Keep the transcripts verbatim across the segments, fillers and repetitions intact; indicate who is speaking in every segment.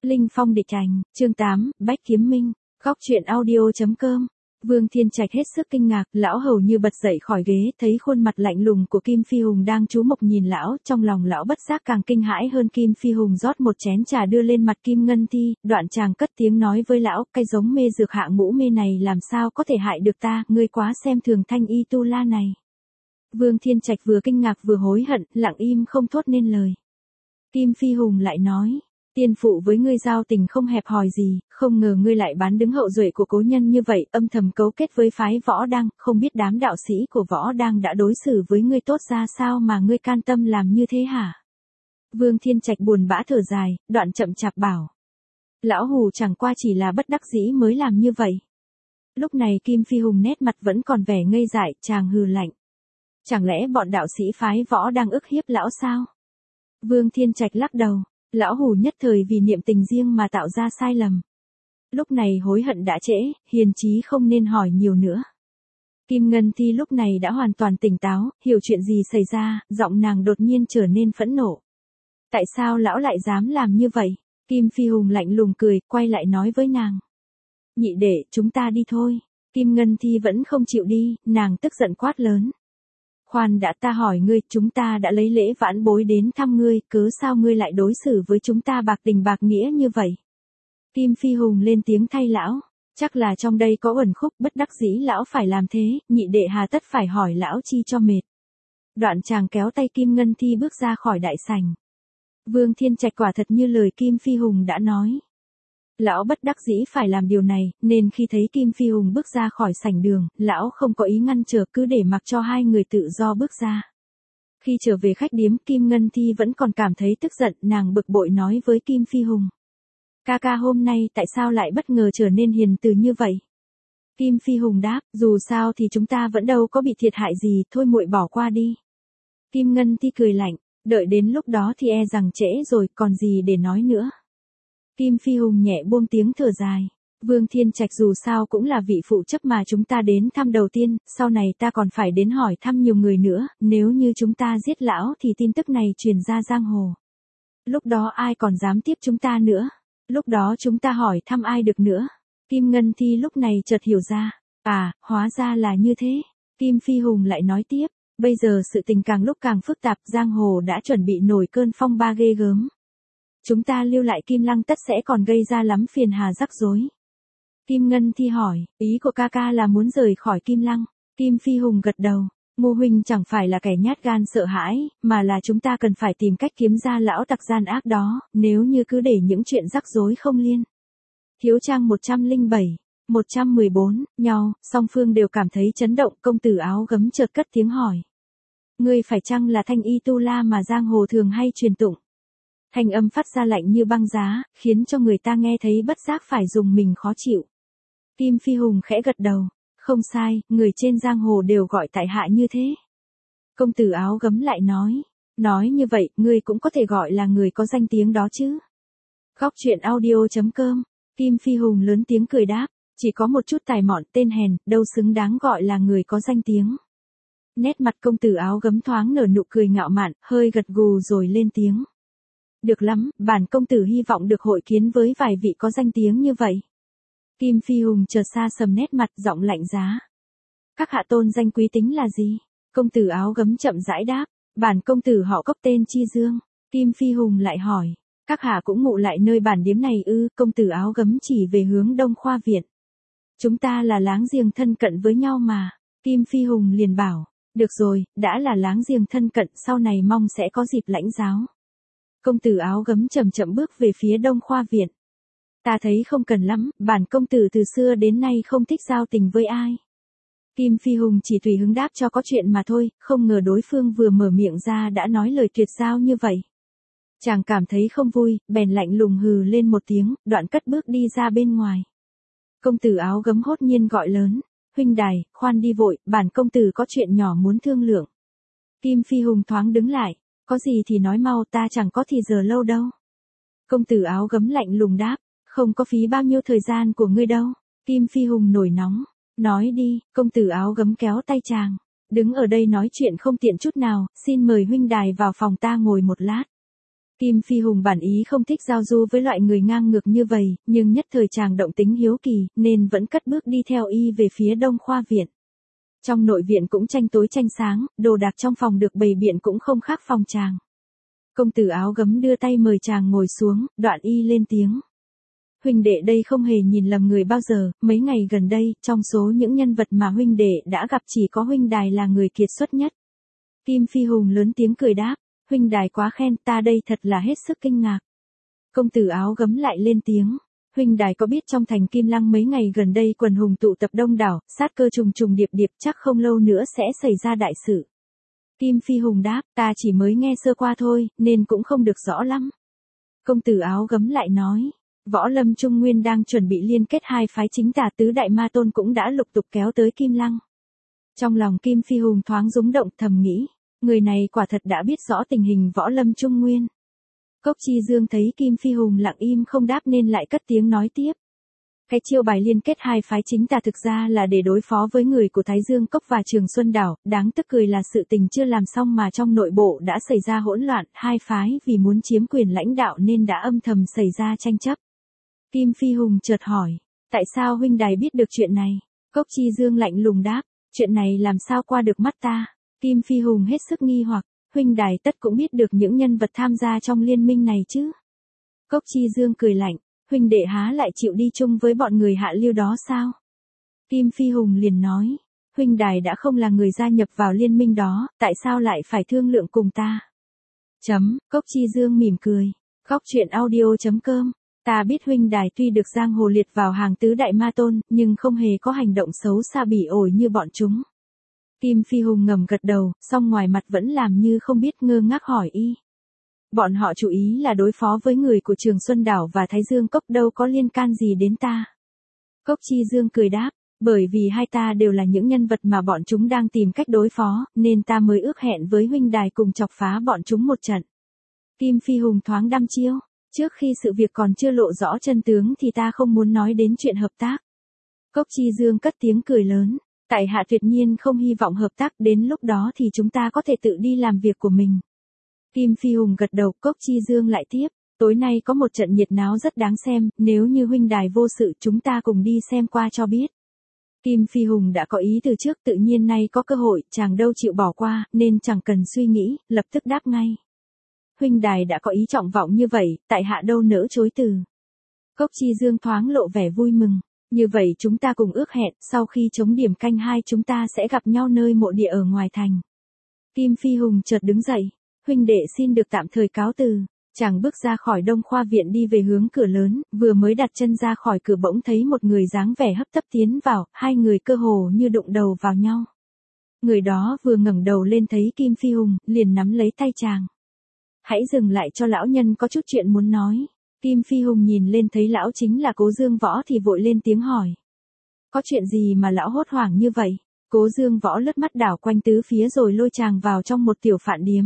Speaker 1: Linh phong địch ảnh, chương tám, Bách Kiếm Minh, góc truyện audio.com. Vương Thiên Trạch hết sức kinh ngạc, lão hầu như bật dậy khỏi ghế, thấy khuôn mặt lạnh lùng của Kim Phi Hùng đang chú mục nhìn lão, trong lòng lão bất giác càng kinh hãi hơn. Kim Phi Hùng rót một chén trà đưa lên mặt Kim Ngân Thi, đoạn chàng cất tiếng nói với lão, cái giống mê dược hạ ngũ mê này làm sao có thể hại được ta, ngươi quá xem thường Thanh Y Tu La này. Vương Thiên Trạch vừa kinh ngạc vừa hối hận, lặng im không thốt nên lời. Kim Phi Hùng lại nói, tiên phụ với ngươi giao tình không hẹp hòi gì, không ngờ ngươi lại bán đứng hậu duệ của cố nhân như vậy, âm thầm cấu kết với phái Võ Đăng, không biết đám đạo sĩ của Võ Đăng đã đối xử với ngươi tốt ra sao mà ngươi can tâm làm như thế hả? Vương Thiên Trạch buồn bã thở dài, đoạn chậm chạp bảo. Lão hù chẳng qua chỉ là bất đắc dĩ mới làm như vậy. Lúc này Kim Phi Hùng nét mặt vẫn còn vẻ ngây dại, chàng hừ lạnh. Chẳng lẽ bọn đạo sĩ phái Võ Đăng ức hiếp lão sao? Vương Thiên Trạch lắc đầu. Lão hù nhất thời vì niệm tình riêng mà tạo ra sai lầm. Lúc này hối hận đã trễ, hiền trí không nên hỏi nhiều nữa. Kim Ngân Thi lúc này đã hoàn toàn tỉnh táo, hiểu chuyện gì xảy ra, giọng nàng đột nhiên trở nên phẫn nộ. Tại sao lão lại dám làm như vậy? Kim Phi Hùng lạnh lùng cười, quay lại nói với nàng. Nhị đệ, chúng ta đi thôi. Kim Ngân Thi vẫn không chịu đi, nàng tức giận quát lớn. Khoan đã, ta hỏi ngươi, chúng ta đã lấy lễ vãn bối đến thăm ngươi, cớ sao ngươi lại đối xử với chúng ta bạc tình bạc nghĩa như vậy? Kim Phi Hùng lên tiếng thay lão, chắc là trong đây có uẩn khúc, bất đắc dĩ lão phải làm thế, nhị đệ hà tất phải hỏi lão chi cho mệt. Đoạn chàng kéo tay Kim Ngân Thi bước ra khỏi đại sảnh. Vương Thiên Trạch quả thật như lời Kim Phi Hùng đã nói. Lão bất đắc dĩ phải làm điều này, nên khi thấy Kim Phi Hùng bước ra khỏi sảnh đường, lão không có ý ngăn trở, cứ để mặc cho hai người tự do bước ra. Khi trở về khách điếm, Kim Ngân Thi vẫn còn cảm thấy tức giận, nàng bực bội nói với Kim Phi Hùng. Ca ca hôm nay tại sao lại bất ngờ trở nên hiền từ như vậy? Kim Phi Hùng đáp, dù sao thì chúng ta vẫn đâu có bị thiệt hại gì, thôi muội bỏ qua đi. Kim Ngân Thi cười lạnh, đợi đến lúc đó thì e rằng trễ rồi, còn gì để nói nữa. Kim Phi Hùng nhẹ buông tiếng thở dài. Vương Thiên Trạch dù sao cũng là vị phụ chấp mà chúng ta đến thăm đầu tiên, sau này ta còn phải đến hỏi thăm nhiều người nữa, nếu như chúng ta giết lão thì tin tức này truyền ra giang hồ. Lúc đó ai còn dám tiếp chúng ta nữa? Lúc đó chúng ta hỏi thăm ai được nữa? Kim Ngân Thi lúc này chợt hiểu ra. À, hóa ra là như thế. Kim Phi Hùng lại nói tiếp. Bây giờ sự tình càng lúc càng phức tạp, giang hồ đã chuẩn bị nổi cơn phong ba ghê gớm. Chúng ta lưu lại Kim Lăng tất sẽ còn gây ra lắm phiền hà rắc rối. Kim Ngân Thi hỏi, ý của ca ca là muốn rời khỏi Kim Lăng. Kim Phi Hùng gật đầu, Ngô huynh chẳng phải là kẻ nhát gan sợ hãi, mà là chúng ta cần phải tìm cách kiếm ra lão tặc gian ác đó, nếu như cứ để những chuyện rắc rối không liên. Thiếu trang một trăm lẻ bảy, một trăm mười bốn, nhau, song phương đều cảm thấy chấn động, công tử áo gấm chợt cất tiếng hỏi. Ngươi phải chăng là Thanh Y Tu La mà giang hồ thường hay truyền tụng? Thanh âm phát ra lạnh như băng giá, khiến cho người ta nghe thấy bất giác phải dùng mình khó chịu. Kim Phi Hùng khẽ gật đầu, không sai, người trên giang hồ đều gọi tại hạ như thế. Công tử áo gấm lại nói, nói như vậy, ngươi cũng có thể gọi là người có danh tiếng đó chứ. Góc truyện audio.com, Kim Phi Hùng lớn tiếng cười đáp, chỉ có một chút tài mọn tên hèn, đâu xứng đáng gọi là người có danh tiếng. Nét mặt công tử áo gấm thoáng nở nụ cười ngạo mạn, hơi gật gù rồi lên tiếng. Được lắm, bản công tử hy vọng được hội kiến với vài vị có danh tiếng như vậy. Kim Phi Hùng chợt xa sầm nét mặt, giọng lạnh giá. Các hạ tôn danh quý tính là gì? Công tử áo gấm chậm rãi đáp, bản công tử họ Cốc tên Chi Dương. Kim Phi Hùng lại hỏi, các hạ cũng ngụ lại nơi bản điếm này ư? Công tử áo gấm chỉ về hướng Đông Khoa Viện. Chúng ta là láng giềng thân cận với nhau mà. Kim Phi Hùng liền bảo, được rồi, đã là láng giềng thân cận, sau này mong sẽ có dịp lãnh giáo. Công tử áo gấm chậm chậm bước về phía Đông Khoa Viện. Ta thấy không cần lắm, bản công tử từ xưa đến nay không thích giao tình với ai. Kim Phi Hùng chỉ tùy hứng đáp cho có chuyện mà thôi, không ngờ đối phương vừa mở miệng ra đã nói lời tuyệt giao như vậy. Chàng cảm thấy không vui, bèn lạnh lùng hừ lên một tiếng, đoạn cất bước đi ra bên ngoài. Công tử áo gấm hốt nhiên gọi lớn, huynh đài, khoan đi vội, bản công tử có chuyện nhỏ muốn thương lượng. Kim Phi Hùng thoáng đứng lại. Có gì thì nói mau, ta chẳng có thì giờ lâu đâu. Công tử áo gấm lạnh lùng đáp, không có phí bao nhiêu thời gian của ngươi đâu. Kim Phi Hùng nổi nóng, nói đi, công tử áo gấm kéo tay chàng. Đứng ở đây nói chuyện không tiện chút nào, xin mời huynh đài vào phòng ta ngồi một lát. Kim Phi Hùng bản ý không thích giao du với loại người ngang ngược như vậy, nhưng nhất thời chàng động tính hiếu kỳ, nên vẫn cất bước đi theo y về phía Đông Khoa Viện. Trong nội viện cũng tranh tối tranh sáng, đồ đạc trong phòng được bày biện cũng không khác phòng chàng. Công tử áo gấm đưa tay mời chàng ngồi xuống, đoạn y lên tiếng. Huynh đệ đây không hề nhìn lầm người bao giờ, mấy ngày gần đây, trong số những nhân vật mà huynh đệ đã gặp chỉ có huynh đài là người kiệt xuất nhất. Kim Phi Hùng lớn tiếng cười đáp, huynh đài quá khen, ta đây thật là hết sức kinh ngạc. Công tử áo gấm lại lên tiếng, huynh đài có biết trong thành Kim Lăng mấy ngày gần đây quần hùng tụ tập đông đảo, sát cơ trùng trùng điệp điệp, chắc không lâu nữa sẽ xảy ra đại sự. Kim Phi Hùng đáp, ta chỉ mới nghe sơ qua thôi, nên cũng không được rõ lắm. Công tử áo gấm lại nói, Võ Lâm Trung Nguyên đang chuẩn bị liên kết hai phái chính tà, tứ đại ma tôn cũng đã lục tục kéo tới Kim Lăng. Trong lòng Kim Phi Hùng thoáng rúng động, thầm nghĩ, người này quả thật đã biết rõ tình hình Võ Lâm Trung Nguyên. Cốc Chi Dương thấy Kim Phi Hùng lặng im không đáp nên lại cất tiếng nói tiếp. Cái chiêu bài liên kết hai phái chính tà thực ra là để đối phó với người của Thái Dương Cốc và Trường Xuân Đảo, đáng tức cười là sự tình chưa làm xong mà trong nội bộ đã xảy ra hỗn loạn, hai phái vì muốn chiếm quyền lãnh đạo nên đã âm thầm xảy ra tranh chấp. Kim Phi Hùng chợt hỏi, tại sao huynh đài biết được chuyện này? Cốc Chi Dương lạnh lùng đáp, chuyện này làm sao qua được mắt ta? Kim Phi Hùng hết sức nghi hoặc, huynh đài tất cũng biết được những nhân vật tham gia trong liên minh này chứ? Cốc Chi Dương cười lạnh, huynh đệ há lại chịu đi chung với bọn người hạ lưu đó sao? Kim Phi Hùng liền nói, huynh đài đã không là người gia nhập vào liên minh đó, tại sao lại phải thương lượng cùng ta? Chấm, Cốc Chi Dương mỉm cười, Góc Truyện Audio chấm com. Ta biết huynh đài tuy được giang hồ liệt vào hàng tứ đại ma tôn, nhưng không hề có hành động xấu xa bỉ ổi như bọn chúng. Kim Phi Hùng ngầm gật đầu, song ngoài mặt vẫn làm như không biết, ngơ ngác hỏi y. Bọn họ chủ ý là đối phó với người của Trường Xuân Đảo và Thái Dương Cốc, đâu có liên can gì đến ta. Cốc Chi Dương cười đáp, bởi vì hai ta đều là những nhân vật mà bọn chúng đang tìm cách đối phó, nên ta mới ước hẹn với huynh đài cùng chọc phá bọn chúng một trận. Kim Phi Hùng thoáng đăm chiêu. Trước khi sự việc còn chưa lộ rõ chân tướng thì ta không muốn nói đến chuyện hợp tác. Cốc Chi Dương cất tiếng cười lớn, tại hạ tuyệt nhiên không hy vọng hợp tác, đến lúc đó thì chúng ta có thể tự đi làm việc của mình. Kim Phi Hùng gật đầu, Cốc Chi Dương lại tiếp, tối nay có một trận nhiệt náo rất đáng xem, nếu như huynh đài vô sự chúng ta cùng đi xem qua cho biết. Kim Phi Hùng đã có ý từ trước, tự nhiên nay có cơ hội, chàng đâu chịu bỏ qua, nên chẳng cần suy nghĩ, lập tức đáp ngay. Huynh đài đã có ý trọng vọng như vậy, tại hạ đâu nỡ chối từ. Cốc Chi Dương thoáng lộ vẻ vui mừng, như vậy chúng ta cùng ước hẹn, sau khi chống điểm canh hai chúng ta sẽ gặp nhau nơi mộ địa ở ngoài thành. Kim Phi Hùng chợt đứng dậy, huynh đệ xin được tạm thời cáo từ. Chàng bước ra khỏi Đông Khoa Viện đi về hướng cửa lớn, vừa mới đặt chân ra khỏi cửa bỗng thấy một người dáng vẻ hấp tấp tiến vào, hai người cơ hồ như đụng đầu vào nhau. Người đó vừa ngẩng đầu lên thấy Kim Phi Hùng, liền nắm lấy tay chàng. Hãy dừng lại cho lão nhân có chút chuyện muốn nói. Kim Phi Hùng nhìn lên thấy lão chính là Cố Dương Võ thì vội lên tiếng hỏi. Có chuyện gì mà lão hốt hoảng như vậy? Cố Dương Võ lướt mắt đảo quanh tứ phía rồi lôi chàng vào trong một tiểu phạn điếm.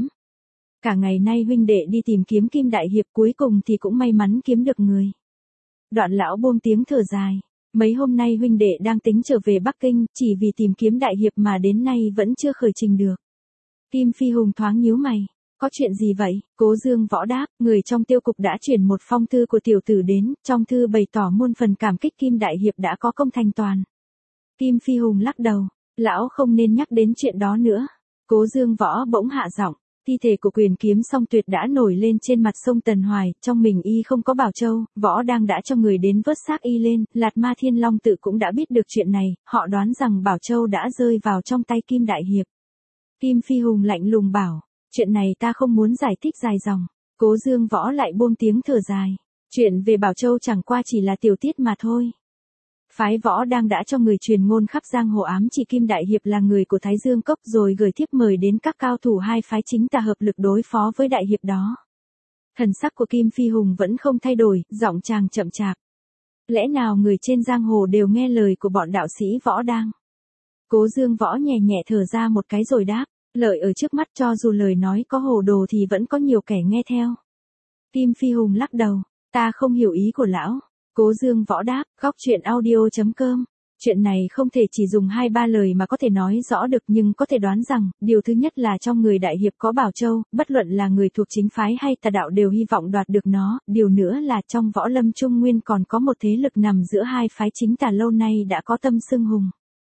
Speaker 1: Cả ngày nay huynh đệ đi tìm kiếm Kim Đại Hiệp, cuối cùng thì cũng may mắn kiếm được người. Đoạn lão buông tiếng thở dài. Mấy hôm nay huynh đệ đang tính trở về Bắc Kinh, chỉ vì tìm kiếm Đại Hiệp mà đến nay vẫn chưa khởi trình được. Kim Phi Hùng thoáng nhíu mày. Có chuyện gì vậy? Cố Dương Võ đáp, người trong tiêu cục đã chuyển một phong thư của tiểu tử đến, trong thư bày tỏ muôn phần cảm kích Kim Đại Hiệp đã có công thành toàn. Kim Phi Hùng lắc đầu, lão không nên nhắc đến chuyện đó nữa. Cố Dương Võ bỗng hạ giọng, thi thể của Quyền Kiếm Song Tuyệt đã nổi lên trên mặt sông Tần Hoài, trong mình y không có bảo châu, Võ đang đã cho người đến vớt xác y lên, Lạt Ma Thiên Long tự cũng đã biết được chuyện này, họ đoán rằng bảo châu đã rơi vào trong tay Kim Đại Hiệp. Kim Phi Hùng lạnh lùng bảo, chuyện này ta không muốn giải thích dài dòng. Cố Dương Võ lại buông tiếng thở dài. Chuyện về Bảo Châu chẳng qua chỉ là tiểu tiết mà thôi. Phái Võ đang đã cho người truyền ngôn khắp giang hồ ám chỉ Kim Đại Hiệp là người của Thái Dương Cốc, rồi gửi thiếp mời đến các cao thủ hai phái chính tà hợp lực đối phó với Đại Hiệp đó. Thần sắc của Kim Phi Hùng vẫn không thay đổi, giọng chàng chậm chạp. Lẽ nào người trên giang hồ đều nghe lời của bọn đạo sĩ Võ đang? Cố Dương Võ nhẹ nhẹ thở ra một cái rồi đáp. Lợi ở trước mắt, cho dù lời nói có hồ đồ thì vẫn có nhiều kẻ nghe theo. Kim Phi Hùng lắc đầu, ta không hiểu ý của lão. Cố Dương Võ đáp, Góc Truyện Audio chấm com Chuyện này không thể chỉ dùng hai ba lời mà có thể nói rõ được, nhưng có thể đoán rằng, điều thứ nhất là trong người đại hiệp có Bảo Châu, bất luận là người thuộc chính phái hay tà đạo đều hy vọng đoạt được nó, điều nữa là trong võ lâm Trung Nguyên còn có một thế lực nằm giữa hai phái chính tà lâu nay đã có tâm xưng hùng.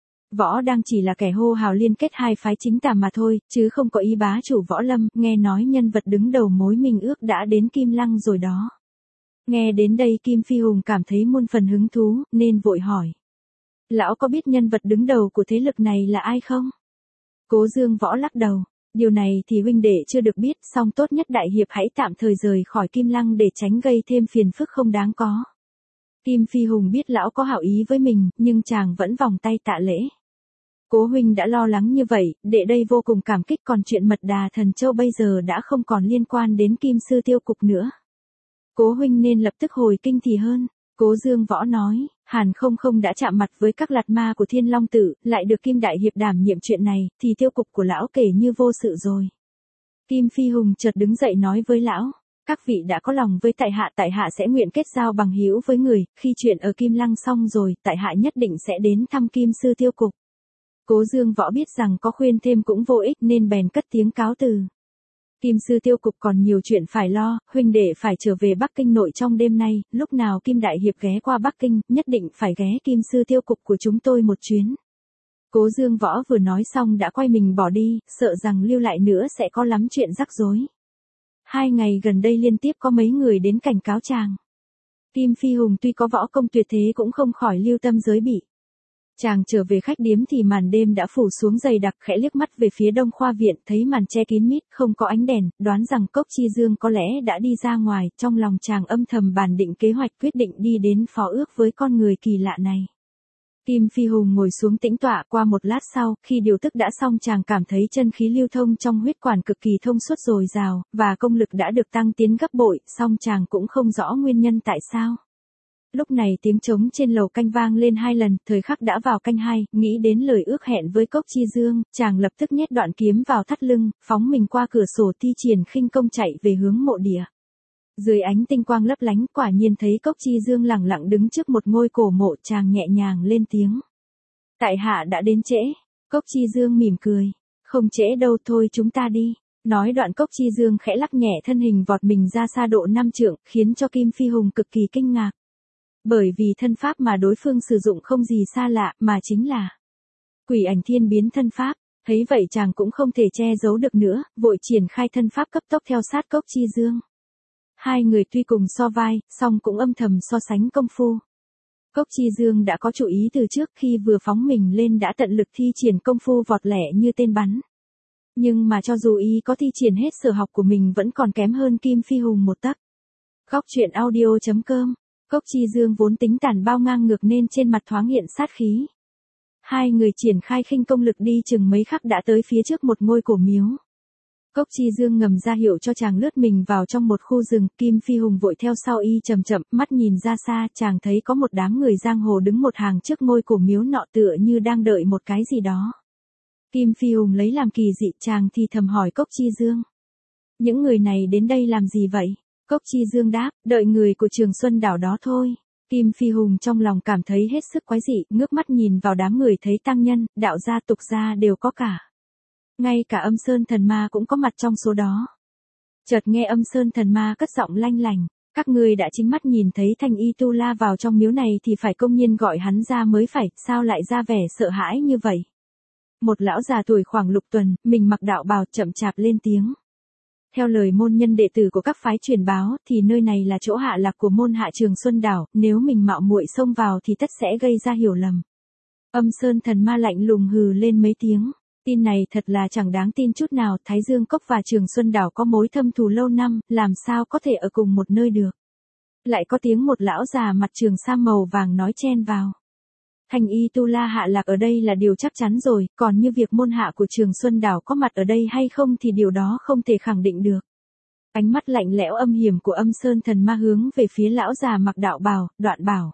Speaker 1: Võ đang chỉ là kẻ hô hào liên kết hai phái chính tà mà thôi, chứ không có ý bá chủ võ lâm, nghe nói nhân vật đứng đầu mối minh ước đã đến Kim Lăng rồi đó. Nghe đến đây Kim Phi Hùng cảm thấy muôn phần hứng thú, nên vội hỏi. Lão có biết nhân vật đứng đầu của thế lực này là ai không? Cố Dương Võ lắc đầu. Điều này thì huynh đệ chưa được biết, song tốt nhất đại hiệp hãy tạm thời rời khỏi Kim Lăng để tránh gây thêm phiền phức không đáng có. Kim Phi Hùng biết lão có hảo ý với mình, nhưng chàng vẫn vòng tay tạ lễ. Cố huynh đã lo lắng như vậy, đệ đây vô cùng cảm kích, còn chuyện mật đà thần châu bây giờ đã không còn liên quan đến Kim Sư Tiêu Cục nữa. Cố huynh nên lập tức hồi kinh thì hơn. Cố Dương Võ nói, Hàn không không đã chạm mặt với các lạt ma của Thiên Long Tự, lại được Kim Đại Hiệp đảm nhiệm chuyện này, thì tiêu cục của lão kể như vô sự rồi. Kim Phi Hùng chợt đứng dậy nói với lão, các vị đã có lòng với tại hạ, tại hạ sẽ nguyện kết giao bằng hữu với người, khi chuyện ở Kim Lăng xong rồi, tại hạ nhất định sẽ đến thăm Kim Sư Tiêu Cục. Cố Dương Võ biết rằng có khuyên thêm cũng vô ích nên bèn cất tiếng cáo từ. Kim Sư Tiêu Cục còn nhiều chuyện phải lo, huynh đệ phải trở về Bắc Kinh nội trong đêm nay, lúc nào Kim Đại Hiệp ghé qua Bắc Kinh, nhất định phải ghé Kim Sư Tiêu Cục của chúng tôi một chuyến. Cố Dương Võ vừa nói xong đã quay mình bỏ đi, sợ rằng lưu lại nữa sẽ có lắm chuyện rắc rối. Hai ngày gần đây liên tiếp có mấy người đến cảnh cáo chàng. Kim Phi Hùng tuy có võ công tuyệt thế cũng không khỏi lưu tâm giới bị. Chàng trở về khách điếm thì màn đêm đã phủ xuống dày đặc, khẽ liếc mắt về phía Đông Khoa Viện, thấy màn che kín mít, không có ánh đèn, đoán rằng Cốc Chi Dương có lẽ đã đi ra ngoài, trong lòng chàng âm thầm bàn định kế hoạch, quyết định đi đến phó ước với con người kỳ lạ này. Kim Phi Hùng ngồi xuống tĩnh tọa, qua một lát sau, khi điều tức đã xong chàng cảm thấy chân khí lưu thông trong huyết quản cực kỳ thông suốt dồi dào, và công lực đã được tăng tiến gấp bội, song chàng cũng không rõ nguyên nhân tại sao. Lúc này tiếng trống trên lầu canh vang lên hai lần, thời khắc đã vào canh hai, nghĩ đến lời ước hẹn với Cốc Chi Dương, chàng lập tức nhét đoạn kiếm vào thắt lưng, phóng mình qua cửa sổ thi triển khinh công chạy về hướng mộ địa. Dưới ánh tinh quang lấp lánh, quả nhiên thấy Cốc Chi Dương lẳng lặng đứng trước một ngôi cổ mộ, chàng nhẹ nhàng lên tiếng. Tại hạ đã đến trễ. Cốc Chi Dương mỉm cười. Không trễ đâu, thôi chúng ta đi. Nói đoạn Cốc Chi Dương khẽ lắc nhẹ thân hình vọt mình ra xa độ năm trượng, khiến cho Kim Phi Hùng cực kỳ kinh ngạc. Bởi vì thân pháp mà đối phương sử dụng không gì xa lạ, mà chính là Quỷ Ảnh Thiên Biến thân pháp. Thấy vậy chàng cũng không thể che giấu được nữa, vội triển khai thân pháp cấp tốc theo sát Cốc Chi Dương. Hai người tuy cùng so vai, song cũng âm thầm so sánh công phu. Cốc Chi Dương đã có chủ ý từ trước, khi vừa phóng mình lên đã tận lực thi triển công phu vọt lẻ như tên bắn. Nhưng mà cho dù y có thi triển hết sở học của mình vẫn còn kém hơn Kim Phi Hùng một tấc. Góc truyện audio chấm com. Cốc Chi Dương vốn tính tàn bao ngang ngược nên trên mặt thoáng hiện sát khí. Hai người triển khai khinh công lực đi chừng mấy khắc đã tới phía trước một ngôi cổ miếu. Cốc Chi Dương ngầm ra hiệu cho chàng lướt mình vào trong một khu rừng, Kim Phi Hùng vội theo sau y chậm chậm, mắt nhìn ra xa, chàng thấy có một đám người giang hồ đứng một hàng trước ngôi cổ miếu nọ tựa như đang đợi một cái gì đó. Kim Phi Hùng lấy làm kỳ dị, chàng thì thầm hỏi Cốc Chi Dương. Những người này đến đây làm gì vậy? Cốc Chi Dương đáp, đợi người của Trường Xuân Đảo đó thôi. Kim Phi Hùng trong lòng cảm thấy hết sức quái dị, ngước mắt nhìn vào đám người thấy tăng nhân, đạo gia tục gia đều có cả. Ngay cả Âm Sơn Thần Ma cũng có mặt trong số đó. Chợt nghe Âm Sơn Thần Ma cất giọng lanh lành, các ngươi đã chính mắt nhìn thấy Thanh Y Tu La vào trong miếu này thì phải công nhiên gọi hắn ra mới phải, sao lại ra vẻ sợ hãi như vậy? Một lão già tuổi khoảng lục tuần, mình mặc đạo bào chậm chạp lên tiếng. Theo lời môn nhân đệ tử của các phái truyền báo thì nơi này là chỗ hạ lạc của môn hạ Trường Xuân Đảo, nếu mình mạo muội xông vào thì tất sẽ gây ra hiểu lầm. Âm Sơn Thần Ma lạnh lùng hừ lên mấy tiếng. Tin này thật là chẳng đáng tin chút nào, Thái Dương Cốc và Trường Xuân Đảo có mối thâm thù lâu năm, làm sao có thể ở cùng một nơi được. Lại có tiếng một lão già mặt trường sam màu vàng nói chen vào. Thanh Y Tu La hạ lạc ở đây là điều chắc chắn rồi, còn như việc môn hạ của Trường Xuân Đảo có mặt ở đây hay không thì điều đó không thể khẳng định được. Ánh mắt lạnh lẽo âm hiểm của Âm Sơn Thần Ma hướng về phía lão già mặc đạo bào, đoạn bảo.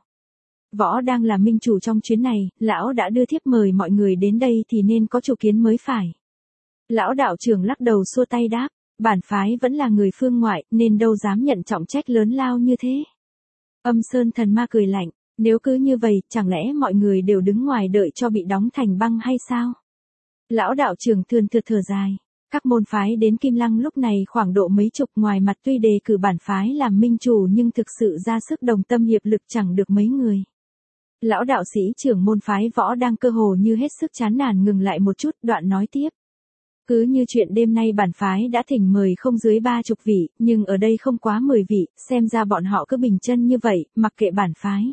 Speaker 1: Võ đang là minh chủ trong chuyến này, lão đã đưa thiếp mời mọi người đến đây thì nên có chủ kiến mới phải. Lão đạo trưởng lắc đầu xua tay đáp, bản phái vẫn là người phương ngoại nên đâu dám nhận trọng trách lớn lao như thế. Âm Sơn Thần Ma cười lạnh, Nếu cứ như vậy, chẳng lẽ mọi người đều đứng ngoài đợi cho bị đóng thành băng hay sao? Lão đạo trưởng thườn thượt thở dài. Các môn phái đến Kim Lăng lúc này khoảng độ mấy chục, ngoài mặt tuy đề cử bản phái làm minh chủ nhưng thực sự ra sức đồng tâm hiệp lực chẳng được mấy người. Lão đạo sĩ trưởng môn phái võ đang cơ hồ như hết sức chán nản ngừng lại một chút, đoạn nói tiếp. Cứ như chuyện đêm nay bản phái đã thỉnh mời không dưới ba chục vị, nhưng ở đây không quá mười vị, xem ra bọn họ cứ bình chân như vậy, mặc kệ bản phái.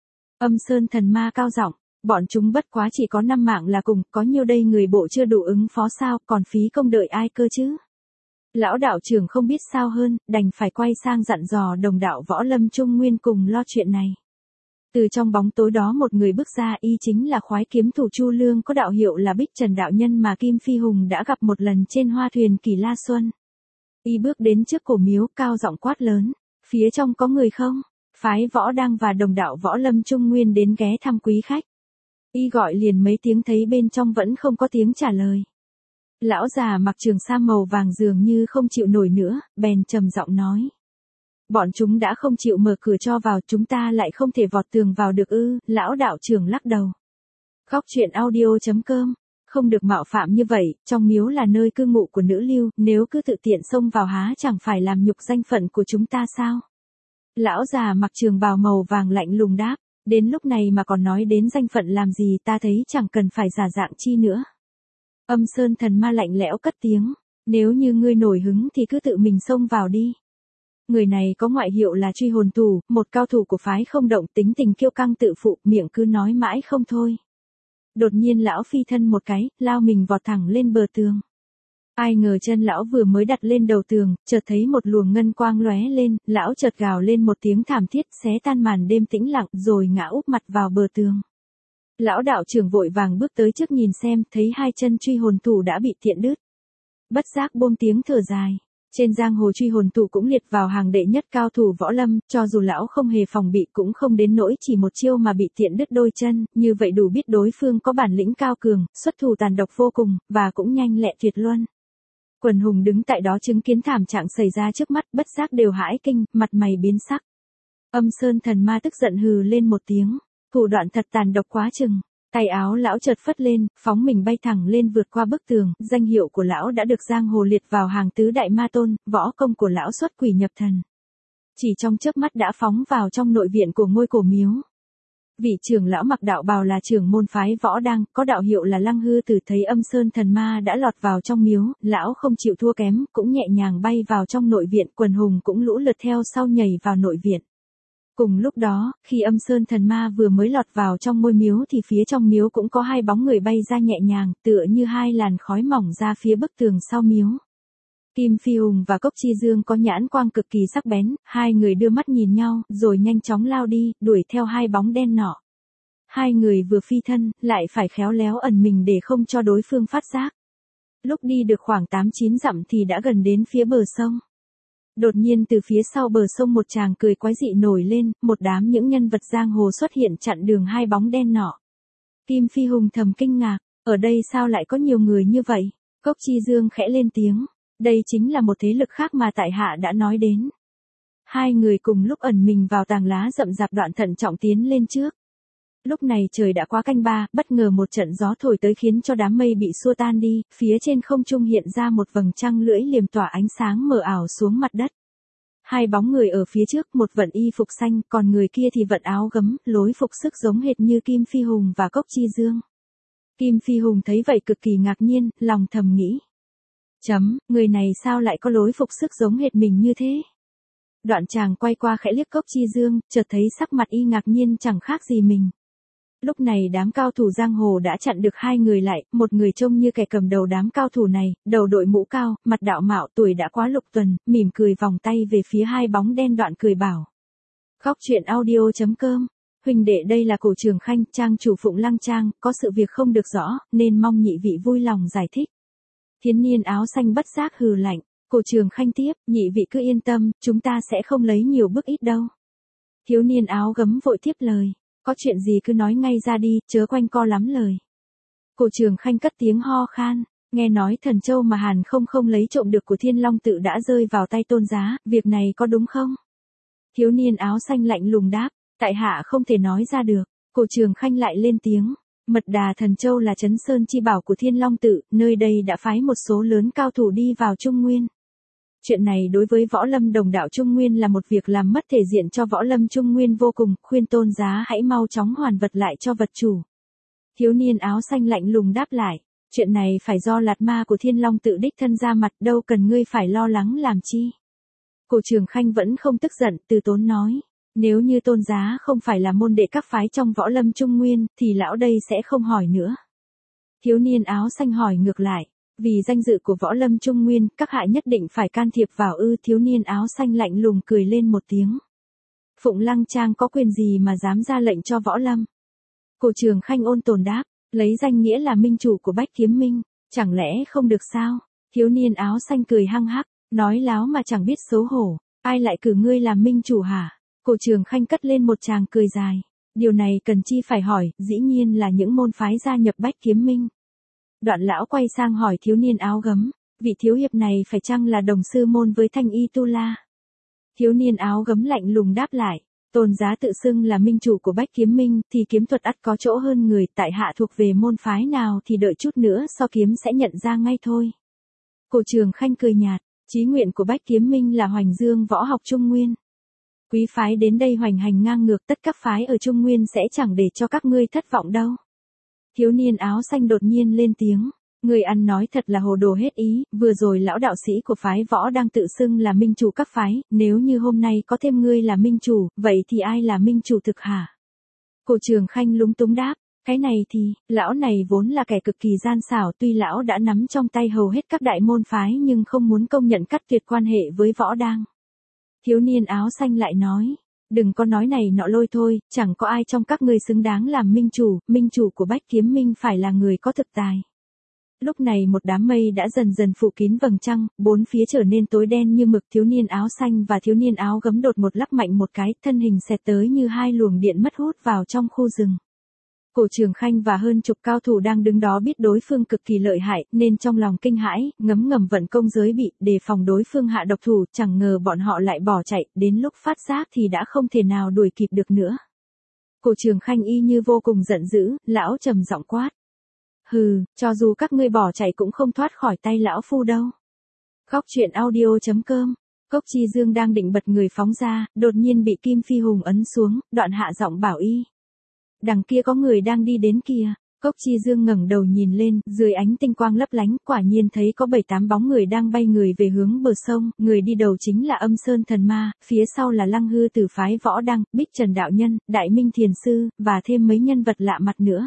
Speaker 1: Âm Sơn Thần Ma cao giọng, bọn chúng bất quá chỉ có năm mạng là cùng, có nhiêu đây người bộ chưa đủ ứng phó sao, còn phí công đợi ai cơ chứ? Lão đạo trưởng không biết sao hơn, đành phải quay sang dặn dò đồng đạo Võ Lâm Trung Nguyên cùng lo chuyện này. Từ trong bóng tối đó một người bước ra, y chính là khoái kiếm thủ Chu Lương, có đạo hiệu là Bích Trần đạo nhân mà Kim Phi Hùng đã gặp một lần trên hoa thuyền Kỳ La Xuân. Y bước đến trước cổ miếu, cao giọng quát lớn, phía trong có người không? Phái Võ Đang và đồng đạo Võ Lâm Trung Nguyên đến ghé thăm quý khách. Y gọi liền mấy tiếng thấy bên trong vẫn không có tiếng trả lời. Lão già mặc trường sam màu vàng dường như không chịu nổi nữa, bèn trầm giọng nói. Bọn chúng đã không chịu mở cửa cho vào, chúng ta lại không thể vọt tường vào được ư? Lão đạo trưởng lắc đầu. Khóc chuyện audio chấm com, không được mạo phạm như vậy, trong miếu là nơi cư ngụ của nữ lưu, nếu cứ tự tiện xông vào há chẳng phải làm nhục danh phận của chúng ta sao? Lão già mặc trường bào màu vàng lạnh lùng đáp, đến lúc này mà còn nói đến danh phận làm gì, ta thấy chẳng cần phải giả dạng chi nữa. Âm Sơn Thần Ma lạnh lẽo cất tiếng, nếu như ngươi nổi hứng thì cứ tự mình xông vào đi. Người này có ngoại hiệu là Truy Hồn Tù, một cao thủ của phái không động, tính tình kiêu căng tự phụ, miệng cứ nói mãi không thôi. Đột nhiên lão phi thân một cái, lao mình vọt thẳng lên bờ tường. Ai ngờ chân lão vừa mới đặt lên đầu tường, chợt thấy một luồng ngân quang lóe lên, lão chợt gào lên một tiếng thảm thiết, xé tan màn đêm tĩnh lặng, rồi ngã úp mặt vào bờ tường. Lão đạo trưởng vội vàng bước tới trước nhìn xem, thấy hai chân Truy Hồn Tù đã bị tiện đứt. Bất giác buông tiếng thở dài. Trên giang hồ Truy Hồn Tù cũng liệt vào hàng đệ nhất cao thủ võ lâm, cho dù lão không hề phòng bị cũng không đến nỗi chỉ một chiêu mà bị tiện đứt đôi chân, như vậy đủ biết đối phương có bản lĩnh cao cường, xuất thủ tàn độc vô cùng, và cũng nhanh lẹ tuyệt luân. Quần hùng đứng tại đó chứng kiến thảm trạng xảy ra trước mắt, bất giác đều hãi kinh, mặt mày biến sắc. Âm Sơn Thần Ma tức giận hừ lên một tiếng, thủ đoạn thật tàn độc quá chừng. Tay áo lão chợt phất lên, phóng mình bay thẳng lên vượt qua bức tường, danh hiệu của lão đã được giang hồ liệt vào hàng tứ đại ma tôn, võ công của lão xuất quỷ nhập thần. Chỉ trong chớp mắt đã phóng vào trong nội viện của ngôi cổ miếu. Vị trưởng lão mặc đạo bào là trưởng môn phái Võ Đang, có đạo hiệu là Lăng Hư Tử, thấy Âm Sơn Thần Ma đã lọt vào trong miếu, lão không chịu thua kém, cũng nhẹ nhàng bay vào trong nội viện, quần hùng cũng lũ lượt theo sau nhảy vào nội viện. Cùng lúc đó, khi Âm Sơn Thần Ma vừa mới lọt vào trong ngôi miếu thì phía trong miếu cũng có hai bóng người bay ra nhẹ nhàng, tựa như hai làn khói mỏng ra phía bức tường sau miếu. Kim Phi Hùng và Cốc Chi Dương có nhãn quang cực kỳ sắc bén, hai người đưa mắt nhìn nhau, rồi nhanh chóng lao đi, đuổi theo hai bóng đen nọ. Hai người vừa phi thân, lại phải khéo léo ẩn mình để không cho đối phương phát giác. Lúc đi được khoảng tám chín dặm thì đã gần đến phía bờ sông. Đột nhiên từ phía sau bờ sông một chàng cười quái dị nổi lên, một đám những nhân vật giang hồ xuất hiện chặn đường hai bóng đen nọ. Kim Phi Hùng thầm kinh ngạc, ở đây sao lại có nhiều người như vậy? Cốc Chi Dương khẽ lên tiếng, đây chính là một thế lực khác mà tại hạ đã nói đến. Hai người cùng lúc ẩn mình vào tàng lá rậm rạp, đoạn thận trọng tiến lên trước. Lúc này trời đã qua canh ba, bất ngờ một trận gió thổi tới khiến cho đám mây bị xua tan đi, phía trên không trung hiện ra một vầng trăng lưỡi liềm tỏa ánh sáng mờ ảo xuống mặt đất. Hai bóng người ở phía trước, một vận y phục xanh, còn người kia thì vận áo gấm, lối phục sức giống hệt như Kim Phi Hùng và Cốc Chi Dương. Kim Phi Hùng thấy vậy cực kỳ ngạc nhiên, lòng thầm nghĩ. Chấm, người này sao lại có lối phục sức giống hệt mình như thế? Đoạn chàng quay qua khẽ liếc Cốc Chi Dương, chợt thấy sắc mặt y ngạc nhiên chẳng khác gì mình. Lúc này đám cao thủ giang hồ đã chặn được hai người lại, một người trông như kẻ cầm đầu đám cao thủ này, đầu đội mũ cao, mặt đạo mạo, tuổi đã quá lục tuần, mỉm cười vòng tay về phía hai bóng đen, đoạn cười bảo. Khóc chuyện audio chấm com, huynh đệ đây là Cổ Trường Khanh, trang chủ Phụng Lăng Trang, có sự việc không được rõ, nên mong nhị vị vui lòng giải thích. Thiếu niên áo xanh bất giác hừ lạnh, Cổ Trường Khanh tiếp, nhị vị cứ yên tâm, chúng ta sẽ không lấy nhiều bước ít đâu. Thiếu niên áo gấm vội tiếp lời. Có chuyện gì cứ nói ngay ra đi, chớ quanh co lắm lời. Cổ Trường Khanh cất tiếng ho khan, nghe nói thần châu mà Hàn không không lấy trộm được của Thiên Long Tự đã rơi vào tay Tôn Giá, việc này có đúng không? Thiếu niên áo xanh lạnh lùng đáp, Tại hạ không thể nói ra được. Cổ Trường Khanh lại lên tiếng. Mật Đà Thần Châu là trấn sơn chi bảo của Thiên Long Tự, nơi đây đã phái một số lớn cao thủ đi vào Trung Nguyên. Chuyện này đối với võ lâm đồng đạo Trung Nguyên là một việc làm mất thể diện cho võ lâm Trung Nguyên vô cùng, khuyên tôn giá hãy mau chóng hoàn vật lại cho vật chủ. Thiếu niên áo xanh lạnh lùng đáp lại, chuyện này phải do Lạt Ma của Thiên Long Tự đích thân ra mặt, đâu cần ngươi phải lo lắng làm chi. Cổ Trường Khanh vẫn không tức giận, từ tốn nói, nếu như tôn giá không phải là môn đệ các phái trong võ lâm Trung Nguyên, thì lão đây sẽ không hỏi nữa. Thiếu niên áo xanh hỏi ngược lại, vì danh dự của võ lâm Trung Nguyên, các hạ nhất định phải can thiệp vào ư? Thiếu niên áo xanh lạnh lùng cười lên một tiếng. Phụng Lăng Trang có quyền gì mà dám ra lệnh cho võ lâm? Cổ Trường Khanh ôn tồn đáp, lấy danh nghĩa là minh chủ của Bách Kiếm Minh, chẳng lẽ không được sao? Thiếu niên áo xanh cười hăng hắc, nói láo mà chẳng biết xấu hổ, ai lại cử ngươi làm minh chủ hả? Cổ Trường Khanh cất lên một tràng cười dài, điều này cần chi phải hỏi, dĩ nhiên là những môn phái gia nhập Bách Kiếm Minh. Đoạn lão quay sang hỏi thiếu niên áo gấm, vị thiếu hiệp này phải chăng là đồng sư môn với Thanh Y Tu La? Thiếu niên áo gấm lạnh lùng đáp lại, tôn giá tự xưng là minh chủ của Bách Kiếm Minh, thì kiếm thuật ắt có chỗ hơn người, tại hạ thuộc về môn phái nào thì đợi chút nữa so kiếm sẽ nhận ra ngay thôi. Cổ Trường Khanh cười nhạt, chí nguyện của Bách Kiếm Minh là hoành dương võ học Trung Nguyên. Quý phái đến đây hoành hành ngang ngược, tất các phái ở Trung Nguyên sẽ chẳng để cho các ngươi thất vọng đâu. Thiếu niên áo xanh đột nhiên lên tiếng, người ăn nói thật là hồ đồ hết ý, vừa rồi lão đạo sĩ của phái võ đang tự xưng là minh chủ các phái, nếu như hôm nay có thêm ngươi là minh chủ, vậy thì ai là minh chủ thực hả? Cổ Trường Khanh lúng túng đáp, cái này thì, lão này vốn là kẻ cực kỳ gian xảo, tuy lão đã nắm trong tay hầu hết các đại môn phái nhưng không muốn công nhận cắt tuyệt quan hệ với võ đang. Thiếu niên áo xanh lại nói, đừng có nói này nọ lôi thôi, chẳng có ai trong các ngươi xứng đáng làm minh chủ, minh chủ của Bách Kiếm Minh phải là người có thực tài. Lúc này một đám mây đã dần dần phủ kín vầng trăng, bốn phía trở nên tối đen như mực, thiếu niên áo xanh và thiếu niên áo gấm đột một lắc mạnh một cái, thân hình xẹt tới như hai luồng điện mất hút vào trong khu rừng. Cổ Trường Khanh và hơn chục cao thủ đang đứng đó biết đối phương cực kỳ lợi hại, nên trong lòng kinh hãi, ngấm ngầm vận công giới bị, đề phòng đối phương hạ độc thủ, chẳng ngờ bọn họ lại bỏ chạy, đến lúc phát giác thì đã không thể nào đuổi kịp được nữa. Cổ Trường Khanh y như vô cùng giận dữ, lão trầm giọng quát. Hừ, cho dù các ngươi bỏ chạy cũng không thoát khỏi tay lão phu đâu. Góc truyện audio chấm com. Cốc Chi Dương đang định bật người phóng ra, đột nhiên bị Kim Phi Hùng ấn xuống, đoạn hạ giọng bảo y. Đằng kia có người đang đi đến kìa. Cốc Chi Dương ngẩng đầu nhìn lên, dưới ánh tinh quang lấp lánh, quả nhiên thấy có bảy tám bóng người đang bay người về hướng bờ sông, người đi đầu chính là Âm Sơn Thần Ma, phía sau là Lăng Hư từ phái Võ Đăng, Bích Trần Đạo Nhân, Đại Minh Thiền Sư, và thêm mấy nhân vật lạ mặt nữa.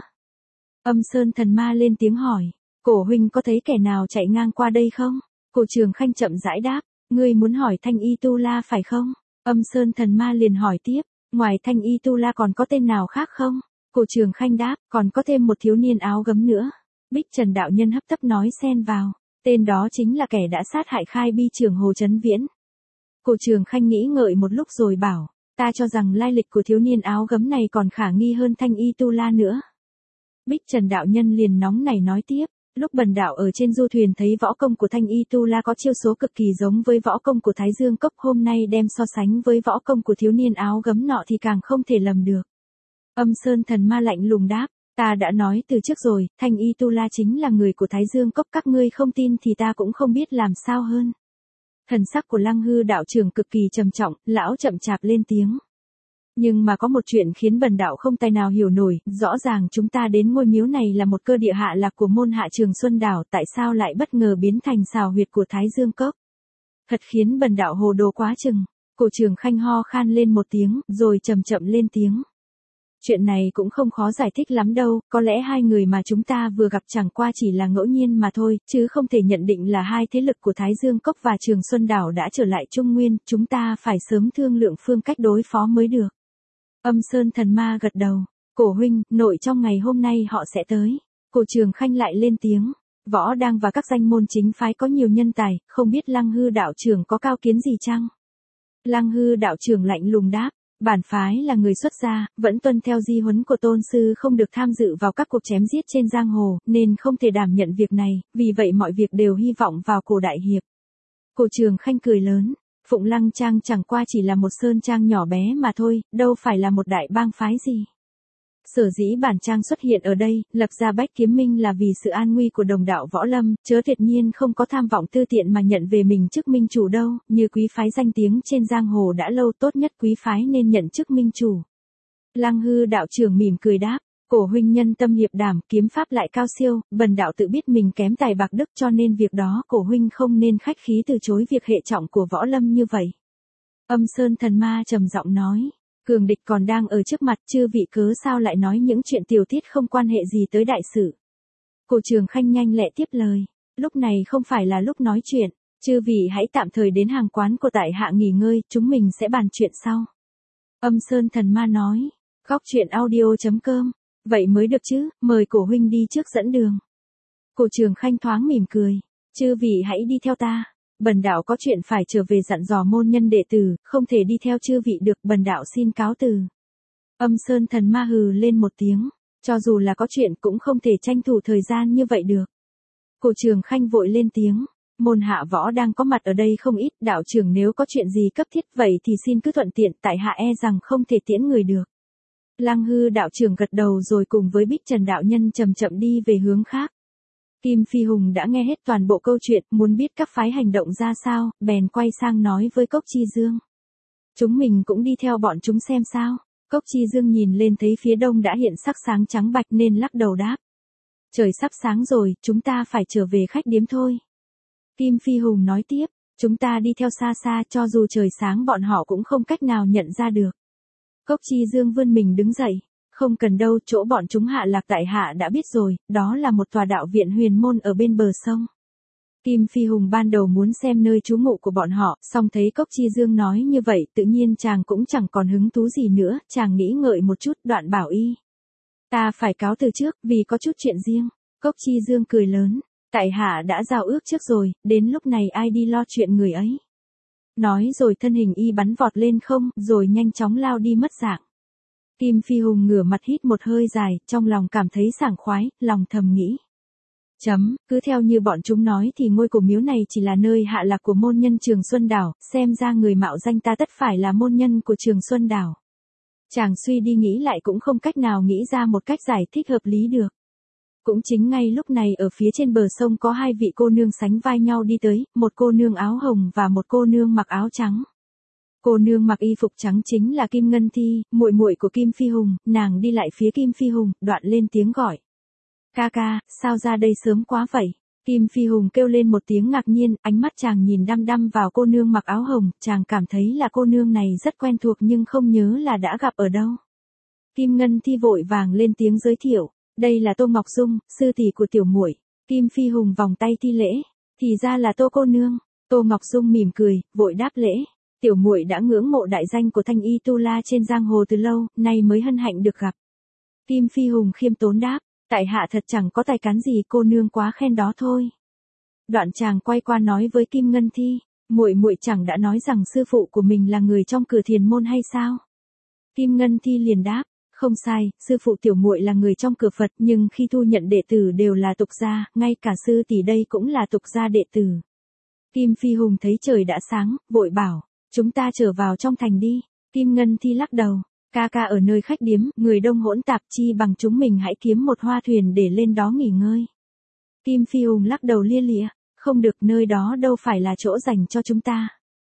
Speaker 1: Âm Sơn Thần Ma lên tiếng hỏi, Cổ huynh có thấy kẻ nào chạy ngang qua đây không? Cổ Trường Khanh chậm rãi đáp, ngươi muốn hỏi Thanh Y Tu La phải không? Âm Sơn Thần Ma liền hỏi tiếp, ngoài Thanh Y Tu La còn có tên nào khác không? Cổ Trường Khanh đáp, còn có thêm một thiếu niên áo gấm nữa. Bích Trần Đạo Nhân hấp tấp nói xen vào, tên đó chính là kẻ đã sát hại Khai Bi trưởng Hồ Chấn Viễn. Cổ Trường Khanh nghĩ ngợi một lúc rồi bảo, ta cho rằng lai lịch của thiếu niên áo gấm này còn khả nghi hơn Thanh Y Tu La nữa. Bích Trần Đạo Nhân liền nóng nảy nói tiếp, lúc bần đạo ở trên du thuyền thấy võ công của Thanh Y Tu La có chiêu số cực kỳ giống với võ công của Thái Dương Cốc, hôm nay đem so sánh với võ công của thiếu niên áo gấm nọ thì càng không thể lầm được. Âm Sơn Thần Ma lạnh lùng đáp, ta đã nói từ trước rồi, Thanh Y Tu La chính là người của Thái Dương Cốc, các ngươi không tin thì ta cũng không biết làm sao hơn. Thần sắc của Lăng Hư đạo trưởng cực kỳ trầm trọng, lão chậm chạp lên tiếng. Nhưng mà có một chuyện khiến bần đạo không tài nào hiểu nổi, rõ ràng chúng ta đến ngôi miếu này là một cơ địa hạ lạc của môn hạ Trường Xuân Đảo, tại sao lại bất ngờ biến thành xào huyệt của Thái Dương Cốc? Thật khiến bần đạo hồ đồ quá chừng. Cổ Trường Khanh ho khan lên một tiếng, rồi chậm chậm lên tiếng. Chuyện này cũng không khó giải thích lắm đâu, có lẽ hai người mà chúng ta vừa gặp chẳng qua chỉ là ngẫu nhiên mà thôi, chứ không thể nhận định là hai thế lực của Thái Dương Cốc và Trường Xuân Đảo đã trở lại Trung Nguyên, chúng ta phải sớm thương lượng phương cách đối phó mới được. Âm Sơn Thần Ma gật đầu, Cổ huynh, nội trong ngày hôm nay họ sẽ tới. Cổ Trường Khanh lại lên tiếng, Võ Đang và các danh môn chính phái có nhiều nhân tài, không biết Lăng Hư đạo trưởng có cao kiến gì chăng? Lăng Hư đạo trưởng lạnh lùng đáp, bản phái là người xuất gia, vẫn tuân theo di huấn của tôn sư, không được tham dự vào các cuộc chém giết trên giang hồ, nên không thể đảm nhận việc này, vì vậy mọi việc đều hy vọng vào Cổ đại hiệp. Cổ Trường Khanh cười lớn, Phụng Lăng Trang chẳng qua chỉ là một sơn trang nhỏ bé mà thôi, đâu phải là một đại bang phái gì. Sở dĩ bản trang xuất hiện ở đây, lập ra Bách Kiếm Minh là vì sự an nguy của đồng đạo võ lâm, chớ tuyệt nhiên không có tham vọng tư tiện mà nhận về mình chức minh chủ đâu, như quý phái danh tiếng trên giang hồ đã lâu, tốt nhất quý phái nên nhận chức minh chủ. Lăng Hư đạo trưởng mỉm cười đáp, cổ huynh nhân tâm hiệp đảm, kiếm pháp lại cao siêu, bần đạo tự biết mình kém tài bạc đức cho nên việc đó cổ huynh không nên khách khí từ chối việc hệ trọng của võ lâm như vậy. Âm Sơn Thần Ma trầm giọng nói. Cường địch còn đang ở trước mặt, chư vị cớ sao lại nói những chuyện tiểu tiết không quan hệ gì tới đại sự. Cổ Trường Khanh nhanh lẹ tiếp lời, lúc này không phải là lúc nói chuyện, chư vị hãy tạm thời đến hàng quán của tại hạ nghỉ ngơi, chúng mình sẽ bàn chuyện sau. Âm Sơn Thần Ma nói, góc chuyện audio chấm com, vậy mới được chứ, mời cổ huynh đi trước dẫn đường. Cổ Trường Khanh thoáng mỉm cười, chư vị hãy đi theo ta. Bần đạo có chuyện phải trở về dặn dò môn nhân đệ tử, không thể đi theo chư vị được, bần đạo xin cáo từ. Âm Sơn Thần Ma hừ lên một tiếng, cho dù là có chuyện cũng không thể tranh thủ thời gian như vậy được. Cổ Trường Khanh vội lên tiếng, môn hạ võ đang có mặt ở đây không ít, đạo trưởng nếu có chuyện gì cấp thiết vậy thì xin cứ thuận tiện, tại hạ e rằng không thể tiễn người được. Lăng Hư đạo trưởng gật đầu rồi cùng với Bích Trần đạo nhân chậm chậm đi về hướng khác. Kim Phi Hùng đã nghe hết toàn bộ câu chuyện, muốn biết các phái hành động ra sao, bèn quay sang nói với Cốc Chi Dương. Chúng mình cũng đi theo bọn chúng xem sao. Cốc Chi Dương nhìn lên thấy phía đông đã hiện sắc sáng trắng bạch nên lắc đầu đáp. Trời sắp sáng rồi, chúng ta phải trở về khách điếm thôi. Kim Phi Hùng nói tiếp, chúng ta đi theo xa xa cho dù trời sáng bọn họ cũng không cách nào nhận ra được. Cốc Chi Dương vươn mình đứng dậy. Không cần đâu, chỗ bọn chúng hạ lạc tại hạ đã biết rồi, đó là một tòa đạo viện huyền môn ở bên bờ sông. Kim Phi Hùng ban đầu muốn xem nơi trú ngụ của bọn họ, song thấy Cốc Chi Dương nói như vậy, tự nhiên chàng cũng chẳng còn hứng thú gì nữa, chàng nghĩ ngợi một chút, đoạn bảo y. Ta phải cáo từ trước, vì có chút chuyện riêng. Cốc Chi Dương cười lớn, tại hạ đã giao ước trước rồi, đến lúc này ai đi lo chuyện người ấy. Nói rồi thân hình y bắn vọt lên không, rồi nhanh chóng lao đi mất dạng. Kim Phi Hùng ngửa mặt hít một hơi dài, trong lòng cảm thấy sảng khoái, lòng thầm nghĩ. Chấm, cứ theo như bọn chúng nói thì ngôi cổ miếu này chỉ là nơi hạ lạc của môn nhân Trường Xuân Đảo, xem ra người mạo danh ta tất phải là môn nhân của Trường Xuân Đảo. Chàng suy đi nghĩ lại cũng không cách nào nghĩ ra một cách giải thích hợp lý được. Cũng chính ngay lúc này ở phía trên bờ sông có hai vị cô nương sánh vai nhau đi tới, một cô nương áo hồng và một cô nương mặc áo trắng. Cô nương mặc y phục trắng chính là Kim Ngân Thi, muội muội của Kim Phi Hùng, nàng đi lại phía Kim Phi Hùng, đoạn lên tiếng gọi. Ca ca, sao ra đây sớm quá vậy? Kim Phi Hùng kêu lên một tiếng ngạc nhiên, ánh mắt chàng nhìn đăm đăm vào cô nương mặc áo hồng, chàng cảm thấy là cô nương này rất quen thuộc nhưng không nhớ là đã gặp ở đâu. Kim Ngân Thi vội vàng lên tiếng giới thiệu, đây là Tô Ngọc Dung, sư tỷ của tiểu muội. Kim Phi Hùng vòng tay thi lễ, thì ra là Tô cô nương. Tô Ngọc Dung mỉm cười, vội đáp lễ. Tiểu muội đã ngưỡng mộ đại danh của Thanh Y Tu La trên giang hồ từ lâu, nay mới hân hạnh được gặp. Kim Phi Hùng khiêm tốn đáp, tại hạ thật chẳng có tài cán gì, cô nương quá khen đó thôi. Đoạn chàng quay qua nói với Kim Ngân Thi, muội muội chẳng đã nói rằng sư phụ của mình là người trong cửa thiền môn hay sao? Kim Ngân Thi liền đáp, không sai, sư phụ tiểu muội là người trong cửa Phật, nhưng khi thu nhận đệ tử đều là tục gia, ngay cả sư tỷ đây cũng là tục gia đệ tử. Kim Phi Hùng thấy trời đã sáng, vội bảo, chúng ta trở vào trong thành đi. Kim Ngân Thi lắc đầu, ca ca ở nơi khách điếm, người đông hỗn tạp, chi bằng chúng mình hãy kiếm một hoa thuyền để lên đó nghỉ ngơi. Kim Phi Hùng lắc đầu lia lịa, không được, nơi đó đâu phải là chỗ dành cho chúng ta.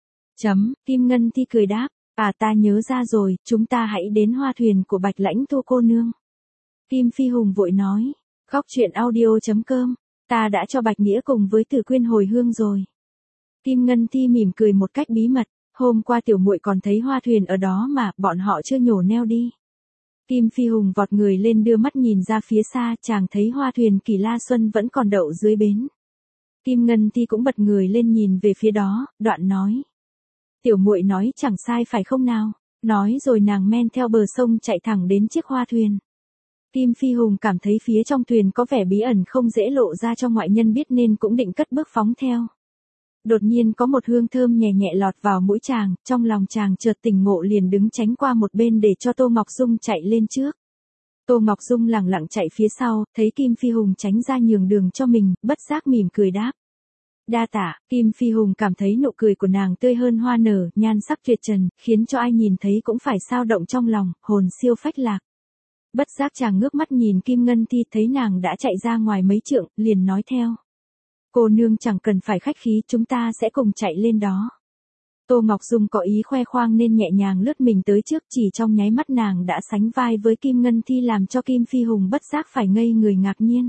Speaker 1: Chấm, Kim Ngân Thi cười đáp, à ta nhớ ra rồi, chúng ta hãy đến hoa thuyền của Bạch Lãnh Tu cô nương. Kim Phi Hùng vội nói, góc chuyện audio chấm com, ta đã cho Bạch Nghĩa cùng với Tử Quyên hồi hương rồi. Kim Ngân Thi mỉm cười một cách bí mật, hôm qua tiểu muội còn thấy hoa thuyền ở đó mà, bọn họ chưa nhổ neo đi. Kim Phi Hùng vọt người lên đưa mắt nhìn ra phía xa, chàng thấy hoa thuyền Kỳ La Xuân vẫn còn đậu dưới bến. Kim Ngân Thi cũng bật người lên nhìn về phía đó, đoạn nói. Tiểu muội nói chẳng sai phải không nào? Nói rồi nàng men theo bờ sông chạy thẳng đến chiếc hoa thuyền. Kim Phi Hùng cảm thấy phía trong thuyền có vẻ bí ẩn không dễ lộ ra cho ngoại nhân biết nên cũng định cất bước phóng theo. Đột nhiên có một hương thơm nhẹ nhẹ lọt vào mũi chàng, trong lòng chàng chợt tỉnh ngộ liền đứng tránh qua một bên để cho Tô Ngọc Dung chạy lên trước. Tô Ngọc Dung lẳng lặng chạy phía sau, thấy Kim Phi Hùng tránh ra nhường đường cho mình, bất giác mỉm cười đáp. Đa tạ, Kim Phi Hùng cảm thấy nụ cười của nàng tươi hơn hoa nở, nhan sắc tuyệt trần, khiến cho ai nhìn thấy cũng phải xao động trong lòng, hồn siêu phách lạc. Bất giác chàng ngước mắt nhìn Kim Ngân Thi, thấy nàng đã chạy ra ngoài mấy trượng, liền nói theo. Cô nương chẳng cần phải khách khí, chúng ta sẽ cùng chạy lên đó. Tô Ngọc Dung có ý khoe khoang nên nhẹ nhàng lướt mình tới trước, chỉ trong nháy mắt nàng đã sánh vai với Kim Ngân Thi làm cho Kim Phi Hùng bất giác phải ngây người ngạc nhiên.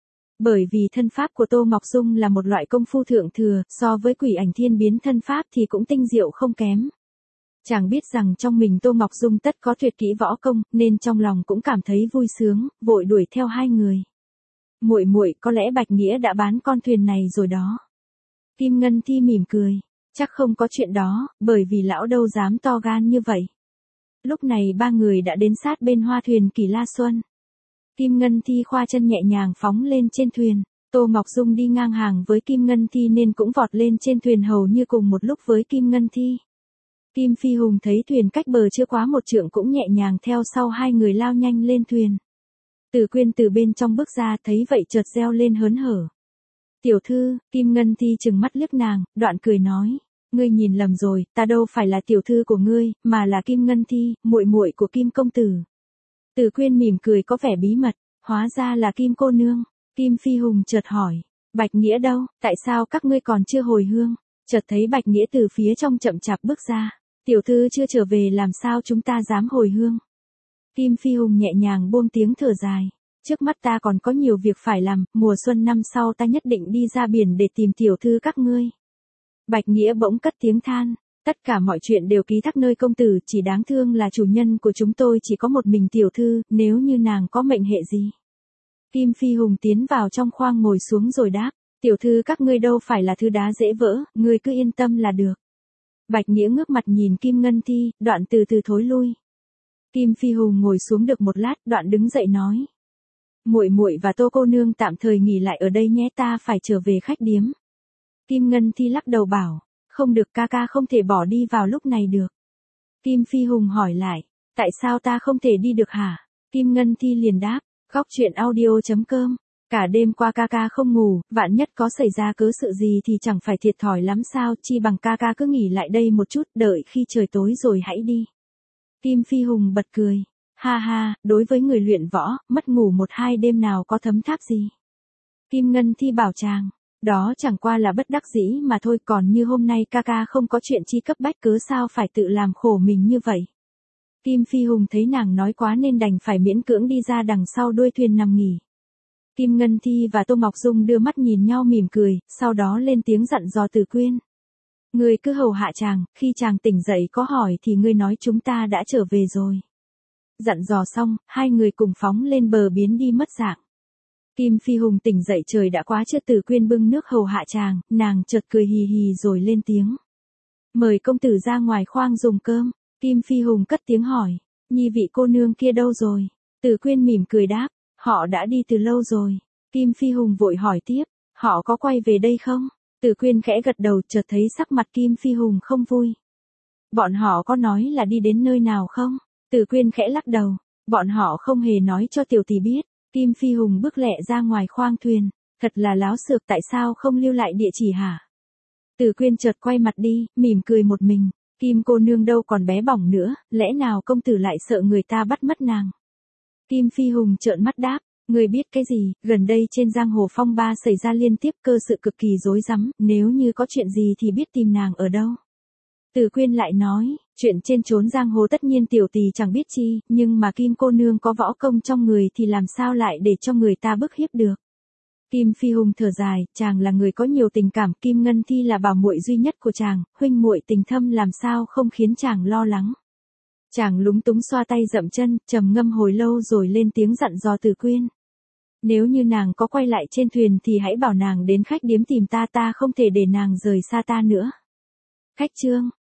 Speaker 1: Bởi vì thân pháp của Tô Ngọc Dung là một loại công phu thượng thừa, so với Quỷ Ảnh Thiên biến thân pháp thì cũng tinh diệu không kém. Chàng biết rằng trong mình Tô Ngọc Dung tất có tuyệt kỹ võ công, nên trong lòng cũng cảm thấy vui sướng, vội đuổi theo hai người. Muội muội, có lẽ Bạch Nghĩa đã bán con thuyền này rồi đó. Kim Ngân Thi mỉm cười, chắc không có chuyện đó, bởi vì lão đâu dám to gan như vậy. Lúc này ba người đã đến sát bên hoa thuyền Kỳ La Xuân. Kim Ngân Thi khoa chân nhẹ nhàng phóng lên trên thuyền, Tô Ngọc Dung đi ngang hàng với Kim Ngân Thi nên cũng vọt lên trên thuyền hầu như cùng một lúc với Kim Ngân Thi. Kim Phi Hùng thấy thuyền cách bờ chưa quá một trượng cũng nhẹ nhàng theo sau hai người lao nhanh lên thuyền. Từ Quyên từ bên trong bước ra thấy vậy chợt reo lên hớn hở. Tiểu thư, Kim Ngân Thi trừng mắt liếc nàng, đoạn cười nói, ngươi nhìn lầm rồi, ta đâu phải là tiểu thư của ngươi, mà là Kim Ngân Thi, muội muội của Kim công tử. Từ Quyên mỉm cười có vẻ bí mật, hóa ra là Kim cô nương. Kim Phi Hùng chợt hỏi, Bạch Nghĩa đâu, tại sao các ngươi còn chưa hồi hương? Chợt thấy Bạch Nghĩa từ phía trong chậm chạp bước ra, tiểu thư chưa trở về làm sao chúng ta dám hồi hương? Kim Phi Hùng nhẹ nhàng buông tiếng thở dài, trước mắt ta còn có nhiều việc phải làm, mùa xuân năm sau ta nhất định đi ra biển để tìm tiểu thư các ngươi. Bạch Nghĩa bỗng cất tiếng than, tất cả mọi chuyện đều ký thác nơi công tử, chỉ đáng thương là chủ nhân của chúng tôi chỉ có một mình tiểu thư, nếu như nàng có mệnh hệ gì. Kim Phi Hùng tiến vào trong khoang ngồi xuống rồi đáp, tiểu thư các ngươi đâu phải là thứ đá dễ vỡ, ngươi cứ yên tâm là được. Bạch Nghĩa ngước mặt nhìn Kim Ngân Thi, đoạn từ từ thối lui. Kim Phi Hùng ngồi xuống được một lát, đoạn đứng dậy nói, muội muội và Tô cô nương tạm thời nghỉ lại ở đây nhé, ta phải trở về khách điếm. Kim Ngân Thi lắc đầu bảo, không được, ca ca không thể bỏ đi vào lúc này được. Kim Phi Hùng hỏi lại, tại sao ta không thể đi được hả? Kim Ngân Thi liền đáp, góc truyện audio chấm com, cả đêm qua ca ca không ngủ, vạn nhất có xảy ra cớ sự gì thì chẳng phải thiệt thòi lắm sao, chi bằng ca ca cứ nghỉ lại đây một chút, đợi khi trời tối rồi hãy đi. Kim Phi Hùng bật cười, ha ha, đối với người luyện võ, mất ngủ một hai đêm nào có thấm tháp gì. Kim Ngân Thi bảo chàng, đó chẳng qua là bất đắc dĩ mà thôi, còn như hôm nay ca ca không có chuyện chi cấp bách cớ sao phải tự làm khổ mình như vậy. Kim Phi Hùng thấy nàng nói quá nên đành phải miễn cưỡng đi ra đằng sau đuôi thuyền nằm nghỉ. Kim Ngân Thi và Tô Ngọc Dung đưa mắt nhìn nhau mỉm cười, sau đó lên tiếng dặn dò Từ Quyên. Ngươi cứ hầu hạ chàng, khi chàng tỉnh dậy có hỏi thì ngươi nói chúng ta đã trở về rồi. Dặn dò xong, hai người cùng phóng lên bờ biến đi mất dạng. Kim Phi Hùng tỉnh dậy trời đã quá trưa, Từ Quyên bưng nước hầu hạ chàng, nàng chợt cười hì hì rồi lên tiếng. Mời công tử ra ngoài khoang dùng cơm. Kim Phi Hùng cất tiếng hỏi, nhi vị cô nương kia đâu rồi? Từ Quyên mỉm cười đáp, họ đã đi từ lâu rồi. Kim Phi Hùng vội hỏi tiếp, họ có quay về đây không? Từ Quyên khẽ gật đầu, chợt thấy sắc mặt Kim Phi Hùng không vui. Bọn họ có nói là đi đến nơi nào không? Từ Quyên khẽ lắc đầu, bọn họ không hề nói cho tiểu tỷ biết. Kim Phi Hùng bước lẹ ra ngoài khoang thuyền, thật là láo xược, tại sao không lưu lại địa chỉ hả? Từ Quyên chợt quay mặt đi, mỉm cười một mình, Kim cô nương đâu còn bé bỏng nữa, lẽ nào công tử lại sợ người ta bắt mất nàng? Kim Phi Hùng trợn mắt đáp, người biết cái gì, gần đây trên giang hồ phong ba xảy ra liên tiếp, cơ sự cực kỳ rối rắm, nếu như có chuyện gì thì biết tìm nàng ở đâu. Từ Quyên lại nói, chuyện trên chốn giang hồ tất nhiên tiểu tỷ chẳng biết chi, nhưng mà Kim cô nương có võ công trong người thì làm sao lại để cho người ta bức hiếp được. Kim Phi Hùng thở dài, chàng là người có nhiều tình cảm, Kim Ngân Thi là bảo muội duy nhất của chàng, huynh muội tình thâm làm sao không khiến chàng lo lắng. Chàng lúng túng xoa tay dậm chân, trầm ngâm hồi lâu rồi lên tiếng dặn dò Từ Quyên. Nếu như nàng có quay lại trên thuyền thì hãy bảo nàng đến khách điếm tìm ta, ta không thể để nàng rời xa ta nữa. Khách trương,